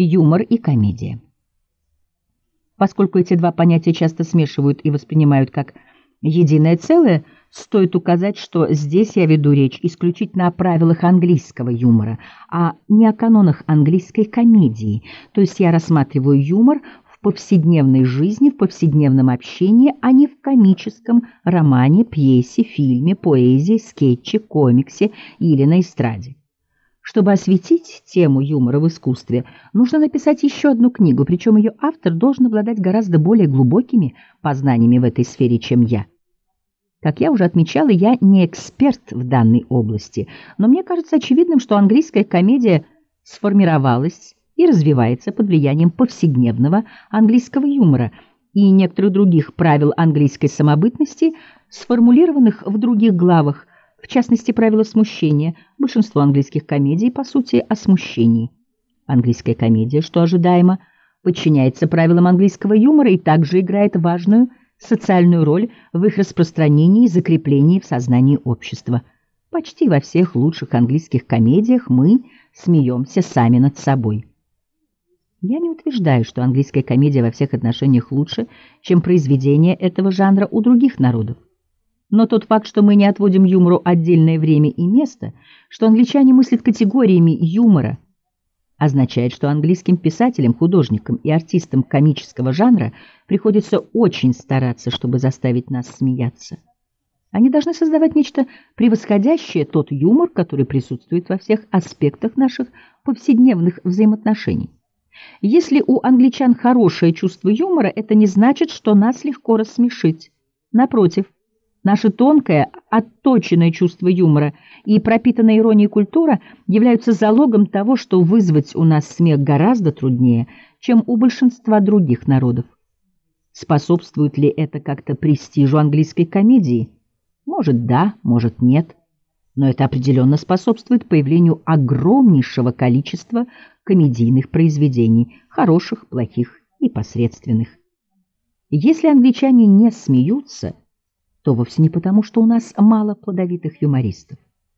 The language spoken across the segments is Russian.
Юмор и комедия. Поскольку эти два понятия часто смешивают и воспринимают как единое целое, стоит указать, что здесь я веду речь исключительно о правилах английского юмора, а не о канонах английской комедии. То есть я рассматриваю юмор в повседневной жизни, в повседневном общении, а не в комическом романе, пьесе, фильме, поэзии, скетче, комиксе или на эстраде. Чтобы осветить тему юмора в искусстве, нужно написать еще одну книгу, причем ее автор должен обладать гораздо более глубокими познаниями в этой сфере, чем я. Как я уже отмечала, я не эксперт в данной области, но мне кажется очевидным, что английская комедия сформировалась и развивается под влиянием повседневного английского юмора и некоторых других правил английской самобытности, сформулированных в других главах, в частности, правила смущения. Большинство английских комедий, по сути, о смущении. Английская комедия, что ожидаемо, подчиняется правилам английского юмора и также играет важную социальную роль в их распространении и закреплении в сознании общества. Почти во всех лучших английских комедиях мы смеемся сами над собой. Я не утверждаю, что английская комедия во всех отношениях лучше, чем произведения этого жанра у других народов. Но тот факт, что мы не отводим юмору отдельное время и место, что англичане мыслят категориями юмора, означает, что английским писателям, художникам и артистам комического жанра приходится очень стараться, чтобы заставить нас смеяться. Они должны создавать нечто превосходящее тот юмор, который присутствует во всех аспектах наших повседневных взаимоотношений. Если у англичан хорошее чувство юмора, это не значит, что нас легко рассмешить. Напротив, наше тонкое, отточенное чувство юмора и пропитанная иронией культура являются залогом того, что вызвать у нас смех гораздо труднее, чем у большинства других народов. Способствует ли это как-то престижу английской комедии? Может, да, может, нет. Но это определенно способствует появлению огромнейшего количества комедийных произведений, хороших, плохих и посредственных. Если англичане не смеются, то вовсе не потому, что у нас мало плодовитых юмористов.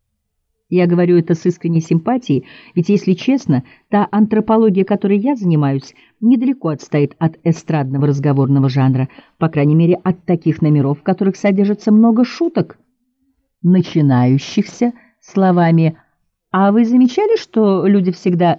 Я говорю это с искренней симпатией, ведь, если честно, та антропология, которой я занимаюсь, недалеко отстоит от эстрадного разговорного жанра, по крайней мере, от таких номеров, в которых содержится много шуток, начинающихся словами «А вы замечали, что люди всегда...»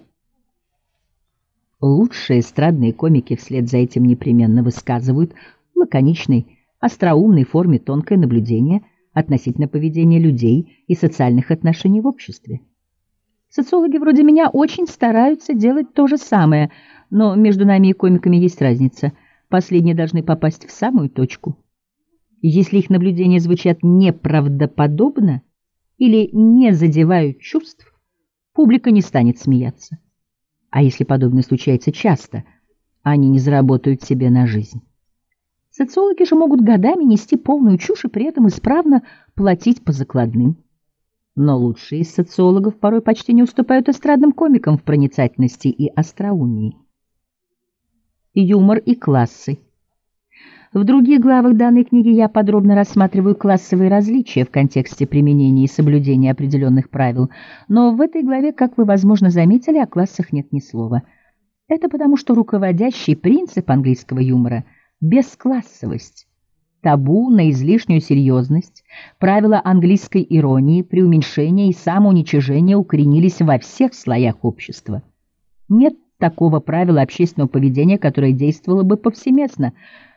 Лучшие эстрадные комики вслед за этим непременно высказывают в лаконичной, остроумной форме тонкое наблюдение относительно поведения людей и социальных отношений в обществе. Социологи вроде меня очень стараются делать то же самое, но между нами и комиками есть разница. Последние должны попасть в самую точку. Если их наблюдения звучат неправдоподобно или не задевают чувств, публика не станет смеяться. А если подобное случается часто, они не заработают себе на жизнь. Социологи же могут годами нести полную чушь и при этом исправно платить по закладным. Но лучшие из социологов порой почти не уступают эстрадным комикам в проницательности и остроумии. Юмор и классы. В других главах данной книги я подробно рассматриваю классовые различия в контексте применения и соблюдения определенных правил, но в этой главе, как вы, возможно, заметили, о классах нет ни слова. Это потому, что руководящий принцип английского юмора – бесклассовость, табу на излишнюю серьезность, правила английской иронии, преуменьшения и самоуничижения укоренились во всех слоях общества. Нет такого правила общественного поведения, которое действовало бы повсеместно.